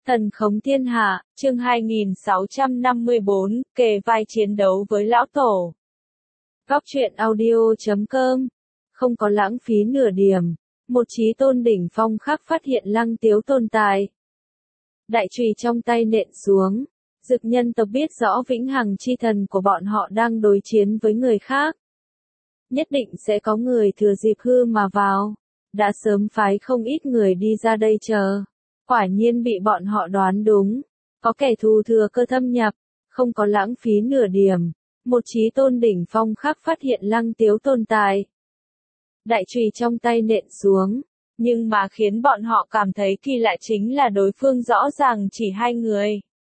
Thần khống thiên hạ, chương 2654, kề vai chiến đấu với lão tổ. Góc truyện audio.com. Không có lãng phí nửa điểm. Một chí tôn đỉnh phong khác phát hiện Lăng Tiếu tồn tại. Đại chùy trong tay nện xuống. Dực nhân tộc biết rõ vĩnh hằng chi thần của bọn họ đang đối chiến với người khác. Nhất định sẽ có người thừa dịp hư mà vào. Đã sớm phái không ít người đi ra đây chờ. Quả nhiên bị bọn họ đoán đúng. Có kẻ thù thừa cơ thâm nhập. Không có lãng phí nửa điểm. Một chí tôn đỉnh phong khác phát hiện Lăng Tiếu tồn tại. Đại chùy trong tay nện xuống. Nhưng mà khiến bọn họ cảm thấy kỳ lạ chính là đối phương rõ ràng chỉ hai người.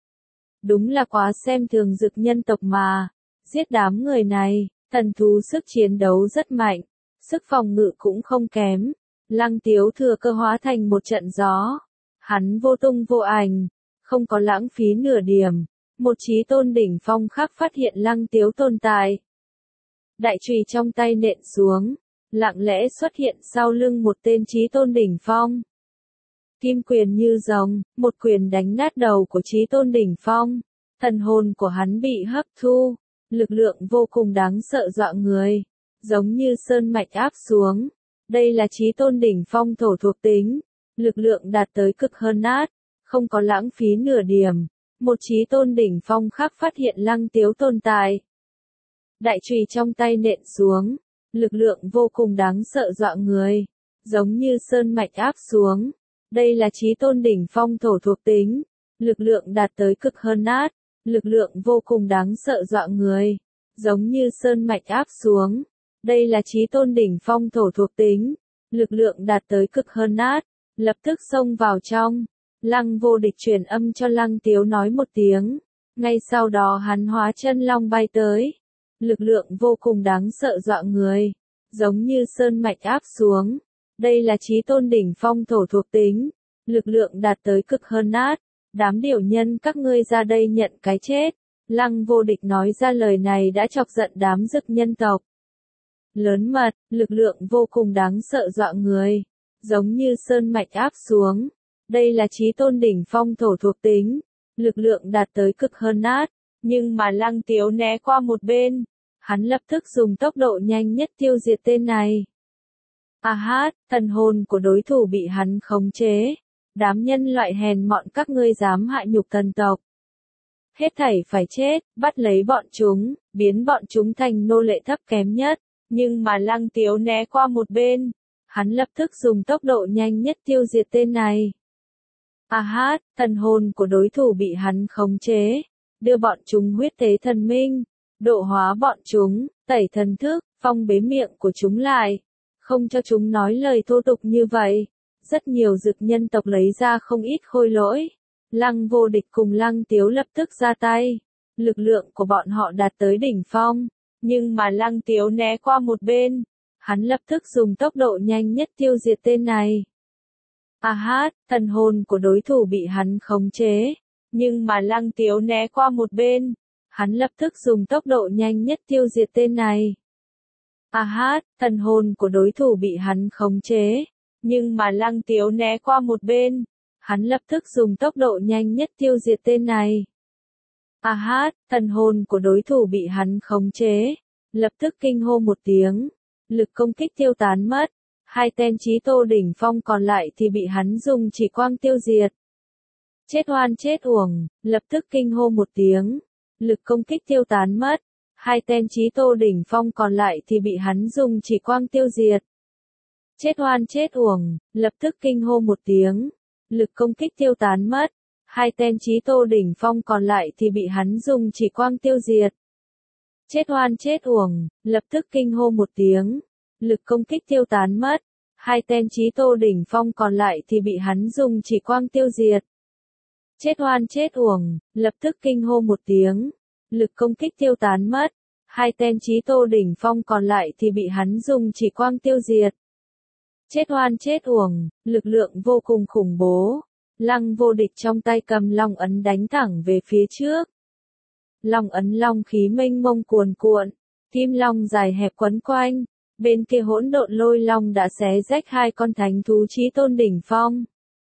Đúng là quá xem thường dực nhân tộc mà. Giết đám người này, thần thú sức chiến đấu rất mạnh. Sức phòng ngự cũng không kém. Lăng Tiếu thừa cơ hóa thành một trận gió. Hắn vô tung vô ảnh. Không có lãng phí nửa điểm. Một chí tôn đỉnh phong khác phát hiện Lăng Tiếu tồn tại. Đại chùy trong tay nện xuống. Lặng lẽ xuất hiện sau lưng một tên chí tôn đỉnh phong. Kim quyền như rồng, một quyền đánh nát đầu của chí tôn đỉnh phong. Thần hồn của hắn bị hấp thu. Lực lượng vô cùng đáng sợ dọa người. Giống như sơn mạch áp xuống. Đây là chí tôn đỉnh phong thổ thuộc tính. Lực lượng đạt tới cực hơn át. Không có lãng phí nửa điểm. Một chí tôn đỉnh phong khác phát hiện Lăng Tiếu tồn tại. Đại chùy trong tay nện xuống. Lực lượng vô cùng đáng sợ dọa người. Giống như sơn mạch áp xuống. Đây là chí tôn đỉnh phong thổ thuộc tính. Lực lượng đạt tới cực hơn át. Lực lượng vô cùng đáng sợ dọa người. Giống như sơn mạch áp xuống. Đây là chí tôn đỉnh phong thổ thuộc tính. Lực lượng đạt tới cực hơn át. Lập tức xông vào trong. Lăng Vô Địch truyền âm cho Lăng Tiếu nói một tiếng. Ngay sau đó hắn hóa chân long bay tới. Lực lượng vô cùng đáng sợ dọa người. Giống như sơn mạch áp xuống. Đây là chí tôn đỉnh phong thổ thuộc tính. Lực lượng đạt tới cực hơn át. Đám điểu nhân các ngươi ra đây nhận cái chết. Lăng Vô Địch nói ra lời này đã chọc giận đám dực nhân tộc. Lớn mật, lực lượng vô cùng đáng sợ dọa người. Giống như sơn mạch áp xuống. Đây là chí tôn đỉnh phong thổ thuộc tính. Lực lượng đạt tới cực hơn át. Nhưng mà Lăng Tiếu né qua một bên. Hắn lập tức dùng tốc độ nhanh nhất tiêu diệt tên này. Thần hồn của đối thủ bị hắn khống chế. Đám nhân loại hèn mọn các ngươi dám hại nhục thần tộc. Hết thảy phải chết, bắt lấy bọn chúng, biến bọn chúng thành nô lệ thấp kém nhất. Nhưng mà Lăng Tiếu né qua một bên. Hắn lập tức dùng tốc độ nhanh nhất tiêu diệt tên này. Thần hồn của đối thủ bị hắn khống chế. Đưa bọn chúng huyết tế thần minh. Độ hóa bọn chúng, tẩy thần thức, phong bế miệng của chúng lại. Không cho chúng nói lời thô tục như vậy. Rất nhiều dực nhân tộc lấy ra không ít khôi lỗi. Lăng Vô Địch cùng Lăng Tiếu lập tức ra tay. Lực lượng của bọn họ đạt tới đỉnh phong. Nhưng mà Lăng Tiếu né qua một bên. Hắn lập tức dùng tốc độ nhanh nhất tiêu diệt tên này. Thần hồn của đối thủ bị hắn khống chế. Nhưng mà Lăng Tiếu né qua một bên. Hắn lập tức dùng tốc độ nhanh nhất tiêu diệt tên này. Thần hồn của đối thủ bị hắn khống chế. Nhưng mà Lăng Tiếu né qua một bên. Hắn lập tức dùng tốc độ nhanh nhất tiêu diệt tên này. Thần hồn của đối thủ bị hắn khống chế. Lập tức kinh hô một tiếng. Lực công kích tiêu tán mất. Hai tên chí tô đỉnh phong còn lại thì bị hắn dùng chỉ quang tiêu diệt. Chết oan chết uổng, lập tức kinh hô một tiếng. Lực công kích tiêu tán mất. Hai tên chí tô đỉnh phong còn lại thì bị hắn dùng chỉ quang tiêu diệt. Chết oan chết uổng, lập tức kinh hô một tiếng. Lực công kích tiêu tán mất. Hai tên chí tô đỉnh phong còn lại thì bị hắn dùng chỉ quang tiêu diệt. Chết oan chết uổng, lập tức kinh hô một tiếng. Lực công kích tiêu tán mất. Hai tên chí tô đỉnh phong còn lại thì bị hắn dùng chỉ quang tiêu diệt. Chết oan chết uổng, lập tức kinh hô một tiếng. Lực công kích tiêu tán mất. Hai tên chí tô đỉnh phong còn lại thì bị hắn dùng chỉ quang tiêu diệt. Chết oan chết uổng, lực lượng vô cùng khủng bố. Lăng Vô Địch trong tay cầm long ấn đánh thẳng về phía trước. Long ấn long khí mênh mông cuồn cuộn. Kim long dài hẹp quấn quanh. Bên kia hỗn độn lôi long đã xé rách hai con thánh thú chí tôn đỉnh phong.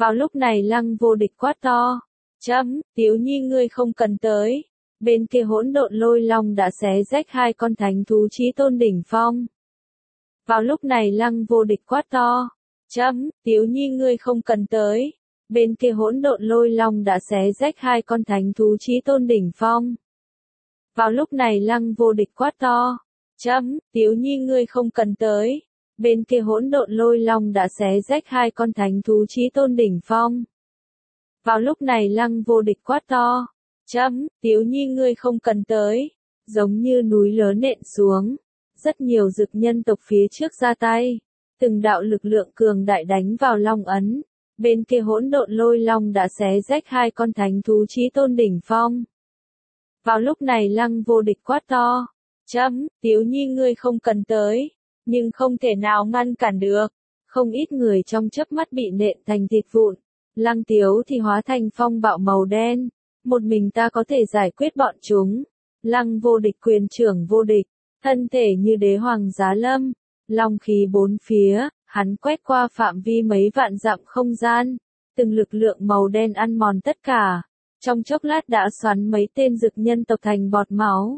Vào lúc này Lăng Vô Địch quát to. Chấm, Tiếu Nhi ngươi không cần tới. Bên kia hỗn độn lôi long đã xé rách hai con thánh thú chí tôn đỉnh phong. Vào lúc này Lăng Vô Địch quát to. Chấm, Tiếu Nhi ngươi không cần tới. Bên kia hỗn độn lôi long đã xé rách hai con thánh thú chí tôn đỉnh phong. Vào lúc này Lăng Vô Địch quát to. Chấm, Tiếu Nhi ngươi không cần tới. Bên kia hỗn độn lôi long đã xé rách hai con thánh thú chí tôn đỉnh phong. Vào lúc này Lăng Vô Địch quát to. Chấm, Tiếu Nhi ngươi không cần tới. Giống như núi lớn nện xuống. Rất nhiều dực nhân tộc phía trước ra tay. Từng đạo lực lượng cường đại đánh vào long ấn. Bên kia hỗn độn lôi long đã xé rách hai con thánh thú chí tôn đỉnh phong. Vào lúc này Lăng Vô Địch quát to. Chấm, Tiếu Nhi ngươi không cần tới. Nhưng không thể nào ngăn cản được. Không ít người trong chớp mắt bị nện thành thịt vụn. Lăng Tiếu thì hóa thành phong bạo màu đen. Một mình ta có thể giải quyết bọn chúng. Lăng Vô Địch quyền trưởng vô địch. Thân thể như đế hoàng giá lâm. Long khí bốn phía, hắn quét qua phạm vi mấy vạn dặm không gian. Từng lực lượng màu đen ăn mòn tất cả. Trong chốc lát đã xoắn mấy tên dực nhân tộc thành bọt máu.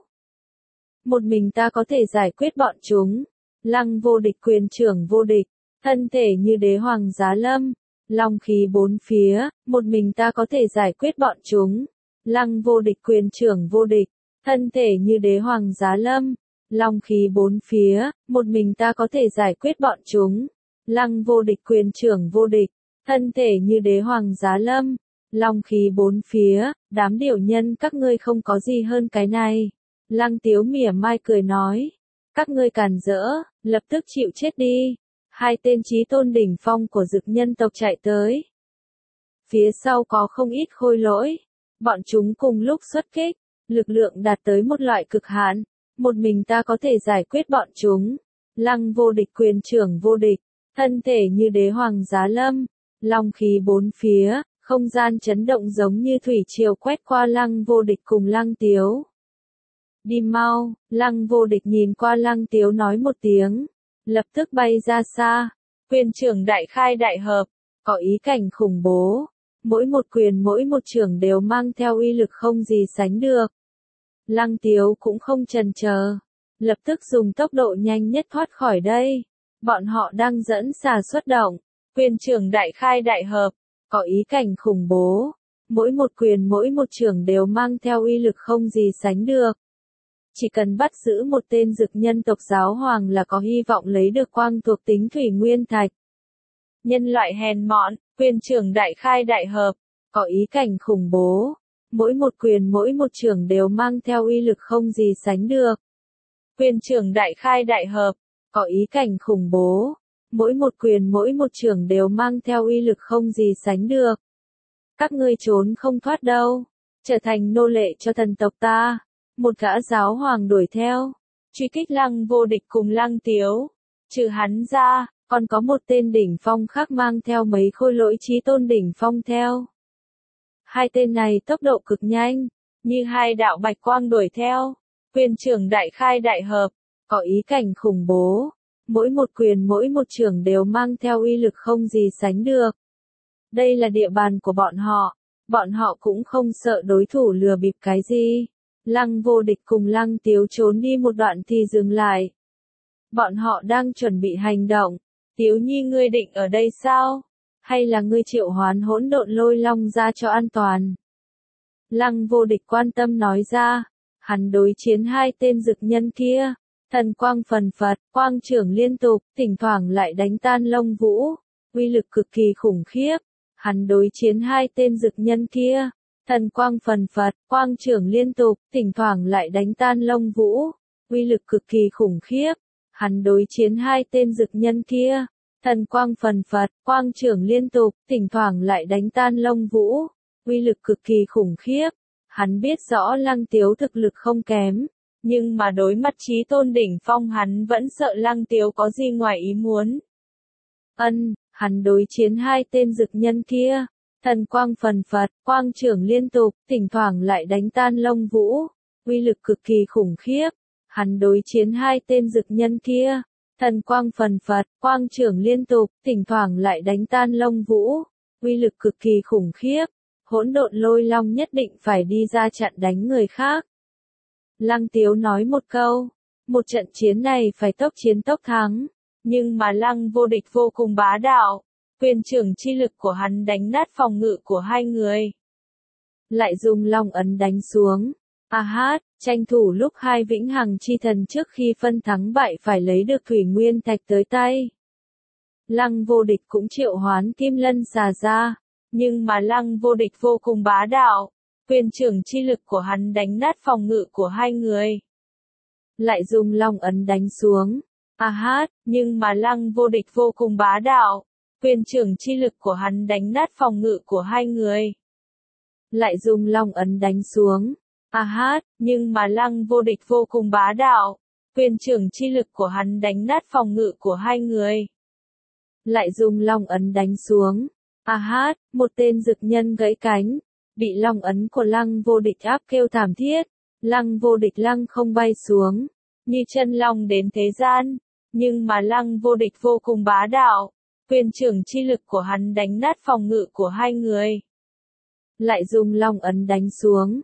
Một mình ta có thể giải quyết bọn chúng. Lăng Vô Địch quyền trưởng vô địch. Thân thể như đế hoàng giá lâm. Long khí bốn phía, một mình ta có thể giải quyết bọn chúng. Lăng Vô Địch quyền trưởng vô địch. Thân thể như đế hoàng giá lâm. Long khí bốn phía, một mình ta có thể giải quyết bọn chúng. Lăng Vô Địch quyền trưởng vô địch. Thân thể như đế hoàng giá lâm. Long khí bốn phía, đám điểu nhân các ngươi không có gì hơn cái này. Lăng Tiếu mỉa mai cười nói. Các ngươi càn rỡ, lập tức chịu chết đi. Hai tên chí tôn đỉnh phong của dực nhân tộc chạy tới. Phía sau có không ít khôi lỗi. Bọn chúng cùng lúc xuất kích. Lực lượng đạt tới một loại cực hạn. Một mình ta có thể giải quyết bọn chúng. Lăng Vô Địch quyền trưởng vô địch. Thân thể như đế hoàng giá lâm. Long khí bốn phía, không gian chấn động giống như thủy triều quét qua Lăng Vô Địch cùng Lăng Tiếu. Đi mau, Lăng Vô Địch nhìn qua Lăng Tiếu nói một tiếng. Lập tức bay ra xa. Quyền trưởng đại khai đại hợp. Có ý cảnh khủng bố. Mỗi một quyền mỗi một trưởng đều mang theo uy lực không gì sánh được. Lăng Tiếu cũng không chần chờ. Lập tức dùng tốc độ nhanh nhất thoát khỏi đây. Bọn họ đang dẫn xà xuất động. Quyền trưởng đại khai đại hợp. Có ý cảnh khủng bố. Mỗi một quyền mỗi một trưởng đều mang theo uy lực không gì sánh được. Chỉ cần bắt giữ một tên dực nhân tộc giáo hoàng là có hy vọng lấy được quang thuộc tính thủy nguyên thạch. Nhân loại hèn mọn, quyền trưởng đại khai đại hợp. Có ý cảnh khủng bố. Mỗi một quyền mỗi một trưởng đều mang theo uy lực không gì sánh được. Quyền trưởng đại khai đại hợp. Có ý cảnh khủng bố. Mỗi một quyền mỗi một trưởng đều mang theo uy lực không gì sánh được. Các ngươi trốn không thoát đâu. Trở thành nô lệ cho thần tộc ta. Một gã giáo hoàng đuổi theo. Truy kích Lăng Vô Địch cùng Lăng Tiếu. Trừ hắn ra, còn có một tên đỉnh phong khác mang theo mấy khôi lỗi chí tôn đỉnh phong theo. Hai tên này tốc độ cực nhanh, như hai đạo bạch quang đuổi theo. Quyền trưởng đại khai đại hợp. Có ý cảnh khủng bố. Mỗi một quyền mỗi một trưởng đều mang theo uy lực không gì sánh được. Đây là địa bàn của bọn họ. Bọn họ cũng không sợ đối thủ lừa bịp cái gì. Lăng Vô Địch cùng Lăng Tiếu trốn đi một đoạn thì dừng lại. Bọn họ đang chuẩn bị hành động. Tiếu Nhi ngươi định ở đây sao? Hay là ngươi triệu hoán hỗn độn lôi long ra cho an toàn? Lăng Vô Địch quan tâm nói ra. Hắn đối chiến hai tên dực nhân kia. Thần quang phần phật, quang trưởng liên tục, thỉnh thoảng lại đánh tan lông vũ. Uy lực cực kỳ khủng khiếp. Hắn đối chiến hai tên dực nhân kia. Thần quang phần phật, quang trưởng liên tục, thỉnh thoảng lại đánh tan lông vũ. Uy lực cực kỳ khủng khiếp. Hắn đối chiến hai tên dực nhân kia. Thần quang phần phật, quang trưởng liên tục, thỉnh thoảng lại đánh tan lông vũ. Uy lực cực kỳ khủng khiếp. Hắn biết rõ Lăng Tiếu thực lực không kém. Nhưng mà đối mặt chí tôn đỉnh phong hắn vẫn sợ Lăng Tiếu có gì ngoài ý muốn. Hắn đối chiến hai tên dực nhân kia. Thần quang phần phật, quang trưởng liên tục, thỉnh thoảng lại đánh tan lông vũ. Uy lực cực kỳ khủng khiếp. Hắn đối chiến hai tên dực nhân kia. Thần quang phần phật, quang trưởng liên tục, thỉnh thoảng lại đánh tan lông vũ. uy lực cực kỳ khủng khiếp. Hỗn độn lôi long nhất định phải đi ra chặn đánh người khác. Lăng Tiếu nói một câu, một trận chiến này phải tốc chiến tốc thắng, nhưng mà Lăng Vô Địch vô cùng bá đạo, quyền trưởng chi lực của hắn đánh nát phòng ngự của hai người. Lại dùng long ấn đánh xuống. Tranh thủ lúc hai vĩnh hằng chi thần trước khi phân thắng bại phải lấy được thủy nguyên thạch tới tay. Lăng Vô Địch cũng triệu hoán kim lân xà ra, nhưng mà Lăng Vô Địch vô cùng bá đạo, quyền trưởng chi lực của hắn đánh nát phòng ngự của hai người. Lại dùng long ấn đánh xuống. Nhưng mà Lăng Vô Địch vô cùng bá đạo, quyền trưởng chi lực của hắn đánh nát phòng ngự của hai người. Lại dùng long ấn đánh xuống. Nhưng mà Lăng Vô Địch vô cùng bá đạo, quyền trưởng chi lực của hắn đánh nát phòng ngự của hai người. Lại dùng long ấn đánh xuống. Một tên dực nhân gãy cánh, bị long ấn của Lăng Vô Địch áp kêu thảm thiết. Lăng Vô Địch lăng không bay xuống, như chân long đến thế gian, nhưng mà Lăng Vô Địch vô cùng bá đạo, quyền trưởng chi lực của hắn đánh nát phòng ngự của hai người. Lại dùng long ấn đánh xuống.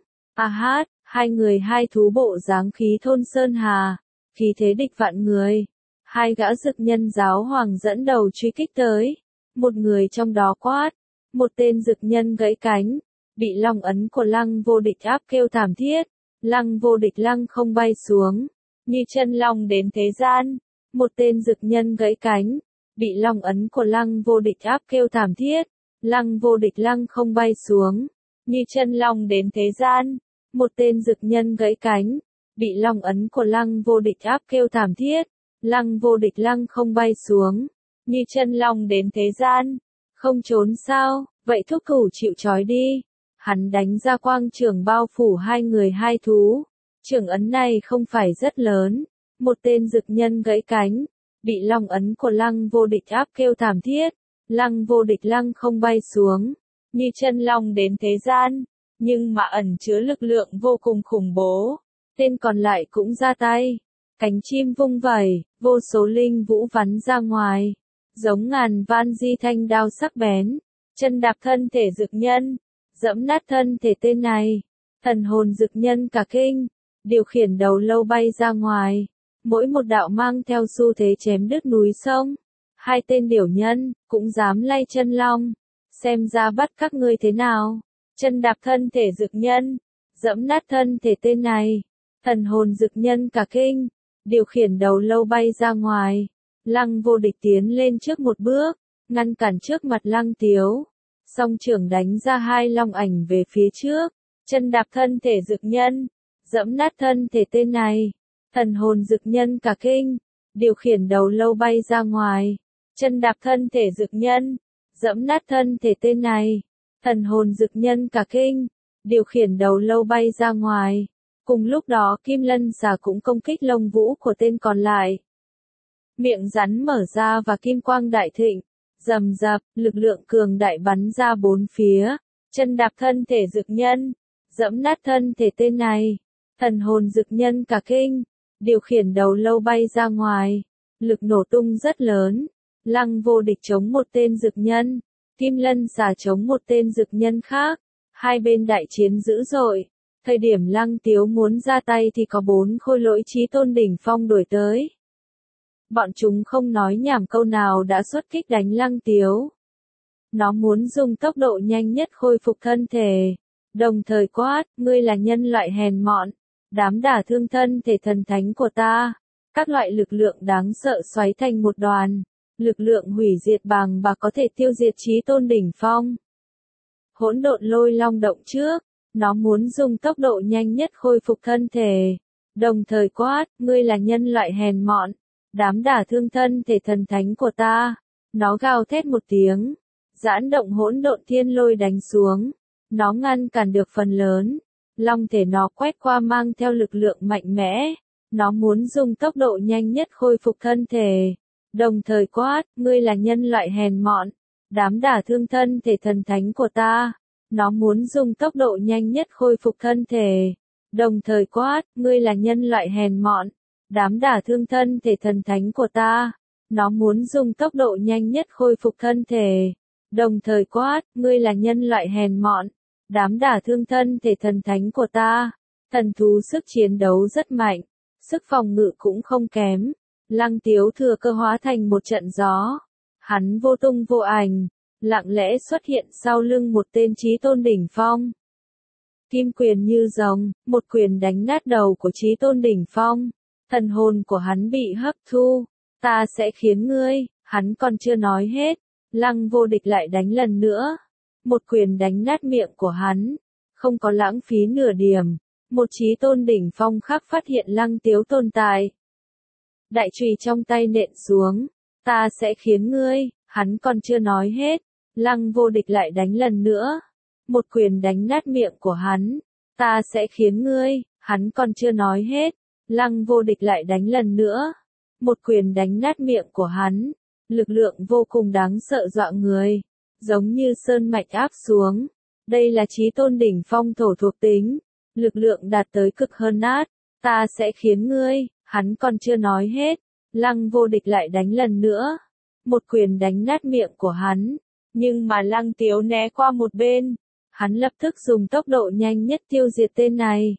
Hai người hai thú bộ dáng khí thôn sơn hà, khí thế địch vạn người. Hai gã dực nhân giáo hoàng dẫn đầu truy kích tới. Một người trong đó quát, một tên dực nhân gãy cánh, bị long ấn của Lăng Vô Địch áp kêu thảm thiết. Lăng Vô Địch lăng không bay xuống, như chân long đến thế gian. Một tên dực nhân gãy cánh, bị long ấn của Lăng Vô Địch áp kêu thảm thiết. Lăng Vô Địch lăng không bay xuống, như chân long đến thế gian. Một tên dực nhân gãy cánh, bị long ấn của Lăng Vô Địch áp kêu thảm thiết. Lăng Vô Địch lăng không bay xuống, như chân long đến thế gian. Không trốn sao, vậy thúc thủ chịu trói đi. Hắn đánh ra quang trưởng bao phủ hai người hai thú. Trưởng ấn này không phải rất lớn. Một tên dực nhân gãy cánh, bị long ấn của Lăng Vô Địch áp kêu thảm thiết. Lăng Vô Địch lăng không bay xuống, như chân long đến thế gian, nhưng mà ẩn chứa lực lượng vô cùng khủng bố. Tên còn lại cũng ra tay, cánh chim vung vẩy, vô số linh vũ bắn ra ngoài, giống ngàn van di thanh đao sắc bén. Chân đạp thân thể dực nhân, dẫm nát thân thể tên này. Thần hồn dực nhân cả kinh, điều khiển đầu lâu bay ra ngoài, mỗi một đạo mang theo xu thế chém đứt núi sông. Hai tên điểu nhân, cũng dám lay chân long, xem ra bắt các ngươi thế nào. Chân đạp thân thể dực nhân, dẫm nát thân thể tên này. Thần hồn dực nhân cả kinh, điều khiển đầu lâu bay ra ngoài. Lăng Vô Địch tiến lên trước một bước, ngăn cản trước mặt Lăng Tiếu. Song trưởng đánh ra hai long ảnh về phía trước. Chân đạp thân thể dực nhân, dẫm nát thân thể tên này. Thần hồn dực nhân cả kinh, điều khiển đầu lâu bay ra ngoài. Chân đạp thân thể dực nhân, dẫm nát thân thể tên này. Thần hồn dực nhân cả kinh, điều khiển đầu lâu bay ra ngoài. Cùng lúc đó kim lân xà cũng công kích lông vũ của tên còn lại. Miệng rắn mở ra và kim quang đại thịnh, rầm rập, lực lượng cường đại bắn ra bốn phía. Chân đạp thân thể dực nhân, dẫm nát thân thể tên này. Thần hồn dực nhân cả kinh, điều khiển đầu lâu bay ra ngoài. Lực nổ tung rất lớn. Lăng Vô Địch chống một tên dực nhân, kim lân xà chống một tên dực nhân khác. Hai bên đại chiến dữ dội. Thời điểm Lăng Tiếu muốn ra tay thì có 4 khôi lỗi chí tôn đỉnh phong đuổi tới. Bọn chúng không nói nhảm câu nào đã xuất kích đánh Lăng Tiếu. Nó muốn dùng tốc độ nhanh nhất khôi phục thân thể, đồng thời quát, ngươi là nhân loại hèn mọn, dám đả thương thân thể thần thánh của ta. Các loại lực lượng đáng sợ xoáy thành một đoàn, lực lượng hủy diệt bàng bạc có thể tiêu diệt chí tôn đỉnh phong. Hỗn độn lôi long động trước, nó muốn dùng tốc độ nhanh nhất khôi phục thân thể, đồng thời quát, ngươi là nhân loại hèn mọn, dám đả thương thân thể thần thánh của ta. Nó gào thét một tiếng, giãn động hỗn độn thiên lôi đánh xuống. Nó ngăn cản được phần lớn. Long thể nó quét qua mang theo lực lượng mạnh mẽ. Nó muốn dùng tốc độ nhanh nhất khôi phục thân thể, đồng thời quát, ngươi là nhân loại hèn mọn, dám đả thương thân thể thần thánh của ta. Nó muốn dùng tốc độ nhanh nhất khôi phục thân thể, đồng thời quát, ngươi là nhân loại hèn mọn, dám đả thương thân thể thần thánh của ta. Nó muốn dùng tốc độ nhanh nhất khôi phục thân thể, đồng thời quát, ngươi là nhân loại hèn mọn, dám đả thương thân thể thần thánh của ta. Thần thú sức chiến đấu rất mạnh, sức phòng ngự cũng không kém. Lăng Tiếu thừa cơ hóa thành một trận gió. Hắn vô tung vô ảnh, lặng lẽ xuất hiện sau lưng một tên chí tôn đỉnh phong. Kim quyền như rồng, một quyền đánh nát đầu của chí tôn đỉnh phong. Thần hồn của hắn bị hấp thu. Ta sẽ khiến ngươi, hắn còn chưa nói hết. Lăng Vô Địch lại đánh lần nữa. Một quyền đánh nát miệng của hắn. Không có lãng phí nửa điểm. Một chí tôn đỉnh phong khác phát hiện Lăng Tiếu tồn tại. Đại chùy trong tay nện xuống. Ta sẽ khiến ngươi, hắn còn chưa nói hết. Lăng Vô Địch lại đánh lần nữa. Một quyền đánh nát miệng của hắn. Ta sẽ khiến ngươi, hắn còn chưa nói hết. Lăng Vô Địch lại đánh lần nữa. Một quyền đánh nát miệng của hắn. Lực lượng vô cùng đáng sợ dọa người. Giống như sơn mạch áp xuống. Đây là chí tôn đỉnh phong thổ thuộc tính. Lực lượng đạt tới cực hơn át. Ta sẽ khiến ngươi, hắn còn chưa nói hết. Lăng Vô Địch lại đánh lần nữa. Một quyền đánh nát miệng của hắn. Nhưng mà Lăng Tiếu né qua một bên. Hắn lập tức dùng tốc độ nhanh nhất tiêu diệt tên này.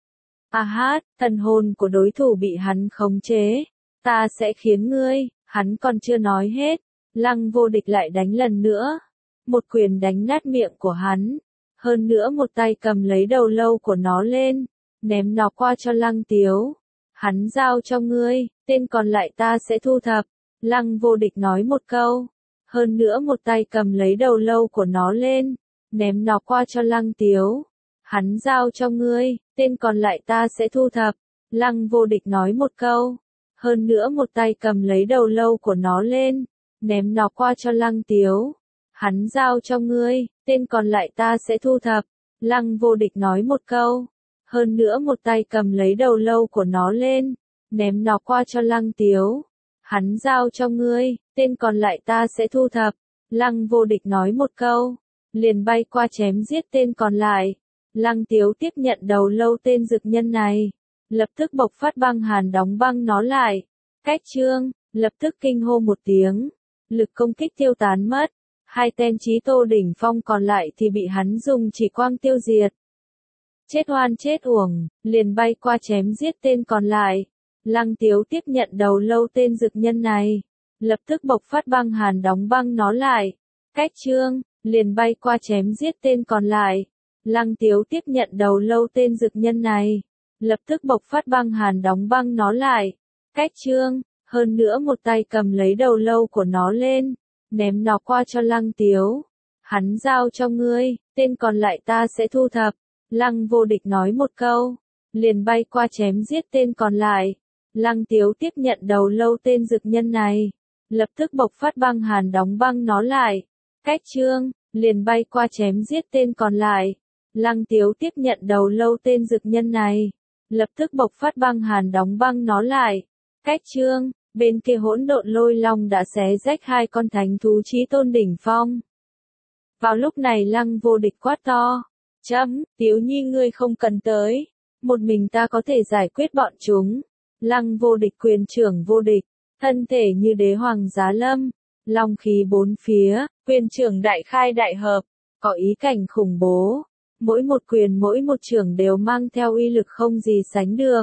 Thần hồn của đối thủ bị hắn khống chế. Ta sẽ khiến ngươi, hắn còn chưa nói hết. Lăng Vô Địch lại đánh lần nữa. Một quyền đánh nát miệng của hắn. Hơn nữa một tay cầm lấy đầu lâu của nó lên. Ném nó qua cho Lăng Tiếu. Hắn giao cho ngươi, tên còn lại ta sẽ thu thập. Lăng Vô Địch nói một câu. Hơn nữa một tay cầm lấy đầu lâu của nó lên. Ném nó qua cho Lăng Tiếu. Hắn giao cho ngươi, tên còn lại ta sẽ thu thập. Lăng Vô Địch nói một câu. Hơn nữa một tay cầm lấy đầu lâu của nó lên. Ném nó qua cho Lăng Tiếu. Hắn giao cho ngươi, tên còn lại ta sẽ thu thập. Lăng Vô Địch nói một câu. Hơn nữa một tay cầm lấy đầu lâu của nó lên. Ném nó qua cho Lăng Tiếu. Hắn giao cho ngươi, tên còn lại ta sẽ thu thập. Lăng Vô Địch nói một câu. Liền bay qua chém giết tên còn lại. Lăng Tiếu tiếp nhận đầu lâu tên dực nhân này. Lập tức bộc phát băng hàn đóng băng nó lại. Cách chương, lập tức kinh hô một tiếng. Lực công kích tiêu tán mất. Hai tên chí tôn đỉnh phong còn lại thì bị hắn dùng chỉ quang tiêu diệt. Chết oan chết uổng, liền bay qua chém giết tên còn lại. Lăng Tiếu tiếp nhận đầu lâu tên dực nhân này. Lập tức bộc phát băng hàn đóng băng nó lại. Cách chương, liền bay qua chém giết tên còn lại. Lăng Tiếu tiếp nhận đầu lâu tên dực nhân này. Lập tức bộc phát băng hàn đóng băng nó lại. Cách chương, hơn nữa một tay cầm lấy đầu lâu của nó lên. Ném nó qua cho Lăng Tiếu. Hắn giao cho ngươi, tên còn lại ta sẽ thu thập. Lăng Vô Địch nói một câu. Liền bay qua chém giết tên còn lại. Lăng Tiếu tiếp nhận đầu lâu tên dực nhân này. Lập tức bộc phát băng hàn đóng băng nó lại. Cách chương, liền bay qua chém giết tên còn lại. Lăng Tiếu tiếp nhận đầu lâu tên dực nhân này. Lập tức bộc phát băng hàn đóng băng nó lại. Cách chương, bên kia hỗn độn lôi long đã xé rách hai con thánh thú chí tôn đỉnh phong. Vào lúc này Lăng Vô Địch quát to. Tiếu Nhi ngươi không cần tới. Một mình ta có thể giải quyết bọn chúng. Lăng Vô Địch quyền trưởng vô địch. Thân thể như đế hoàng giá lâm. Long khí bốn phía, quyền trưởng đại khai đại hợp. Có ý cảnh khủng bố. Mỗi một quyền mỗi một trưởng đều mang theo uy lực không gì sánh được.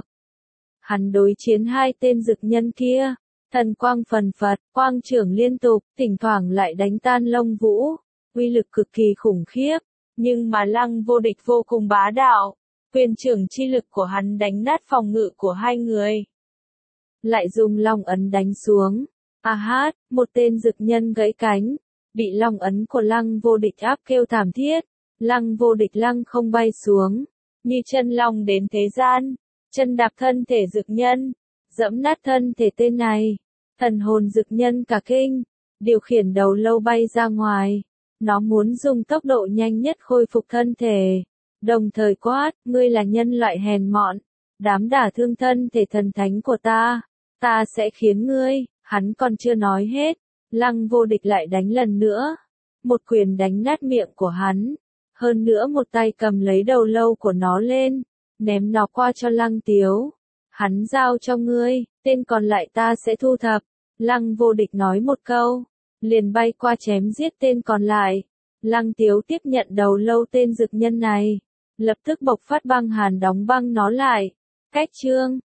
Hắn đối chiến hai tên dực nhân kia. Thần quang phần phật, quang trưởng liên tục, thỉnh thoảng lại đánh tan lông vũ. Uy lực cực kỳ khủng khiếp. Nhưng mà Lăng Vô Địch vô cùng bá đạo. Quyền trưởng chi lực của hắn đánh nát phòng ngự của hai người. Lại dùng long ấn đánh xuống. Một tên dực nhân gãy cánh. Bị long ấn của Lăng Vô Địch áp kêu thảm thiết. Lăng Vô Địch lăng không bay xuống. Như chân long đến thế gian. Chân đạp thân thể dực nhân. Dẫm nát thân thể tên này. Thần hồn dực nhân cả kinh. Điều khiển đầu lâu bay ra ngoài. Nó muốn dùng tốc độ nhanh nhất khôi phục thân thể. Đồng thời quát, ngươi là nhân loại hèn mọn. Dám đả thương thân thể thần thánh của ta. Ta sẽ khiến ngươi, hắn còn chưa nói hết. Lăng Vô Địch lại đánh lần nữa. Một quyền đánh nát miệng của hắn. Hơn nữa một tay cầm lấy đầu lâu của nó lên. Ném nó qua cho Lăng Tiếu. Hắn giao cho ngươi, tên còn lại ta sẽ thu thập. Lăng Vô Địch nói một câu. liền bay qua chém giết tên còn lại. Lăng Tiếu tiếp nhận đầu lâu tên dực nhân này, lập tức bộc phát băng hàn đóng băng nó lại. Cách chương